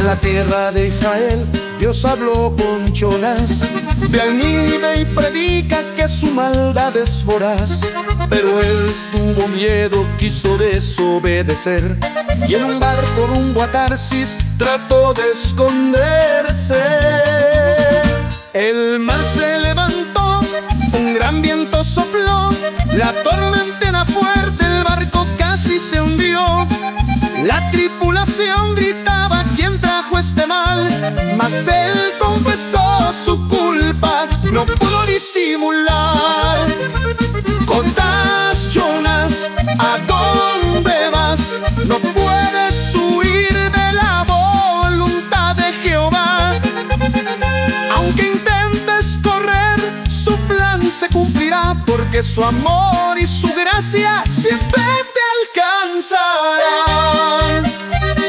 la tierra de Israel, Dios habló con Jonás. Ve al Nínive y predica que su maldad es voraz. Pero él tuvo miedo, quiso desobedecer, y en un barco rumbo a Tarsis trató de esconderse. El mar se levantó, un gran viento sopló, la tormenta era fuerte, el barco casi se hundió. La tripulación gritaba: ¿quién trajo este mal? Mas él confesó su culpa, no pudo disimular. Jonás, Jonás, ¿a dónde vas? No puedes huir de la voluntad de Jehová. Aunque intentes correr, su plan se cumplirá, porque su amor y su gracia siempre te alcanzarán.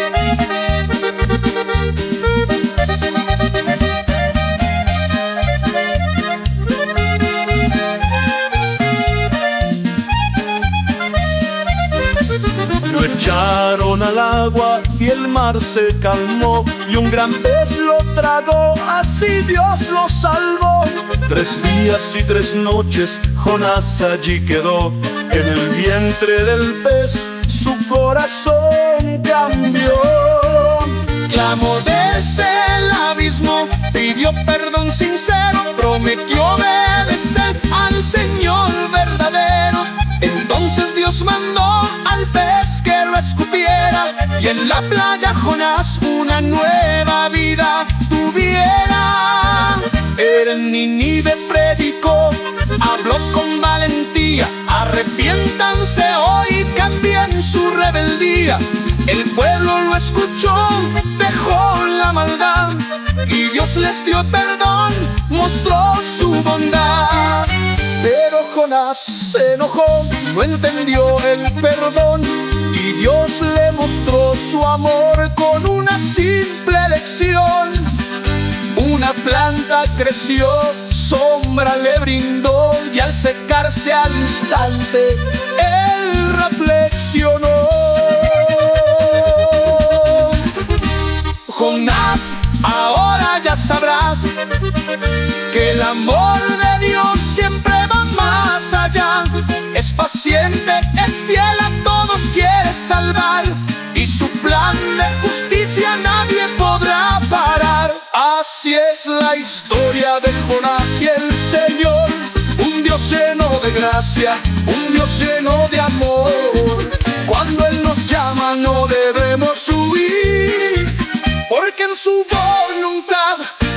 Lo echaron al agua y el mar se calmó, y un gran pez lo tragó, así Dios lo salvó. 3 días y 3 noches Jonás allí quedó, en el vientre del pez su corazón cambió. Clamó desde el abismo, pidió perdón sincero, prometió obedecer al Señor verdadero. Entonces Dios mandó al pez que lo escupiera, y en la playa Jonás una nueva vida tuviera. En Nínive predicó, habló con valentía: arrepiéntanse hoy, cambien su rebeldía. El pueblo lo escuchó, dejó la maldad, y Dios les dio perdón, mostró su bondad. Pero Jonás se enojó, no entendió el perdón, y Dios le mostró su amor con una simple lección. Una planta creció, sombra le brindó, y al secarse al instante, él reflexionó. Jonás, ahora ya sabrás que el amor de Dios siempre va más allá. Es paciente, es fiel, a todos quiere salvar, y su plan de justicia nadie podrá parar. Así es la historia de Jonás y el Señor, un Dios lleno de gracia, un Dios lleno de amor. Cuando Él nos llama no debemos huir, porque en su voluntad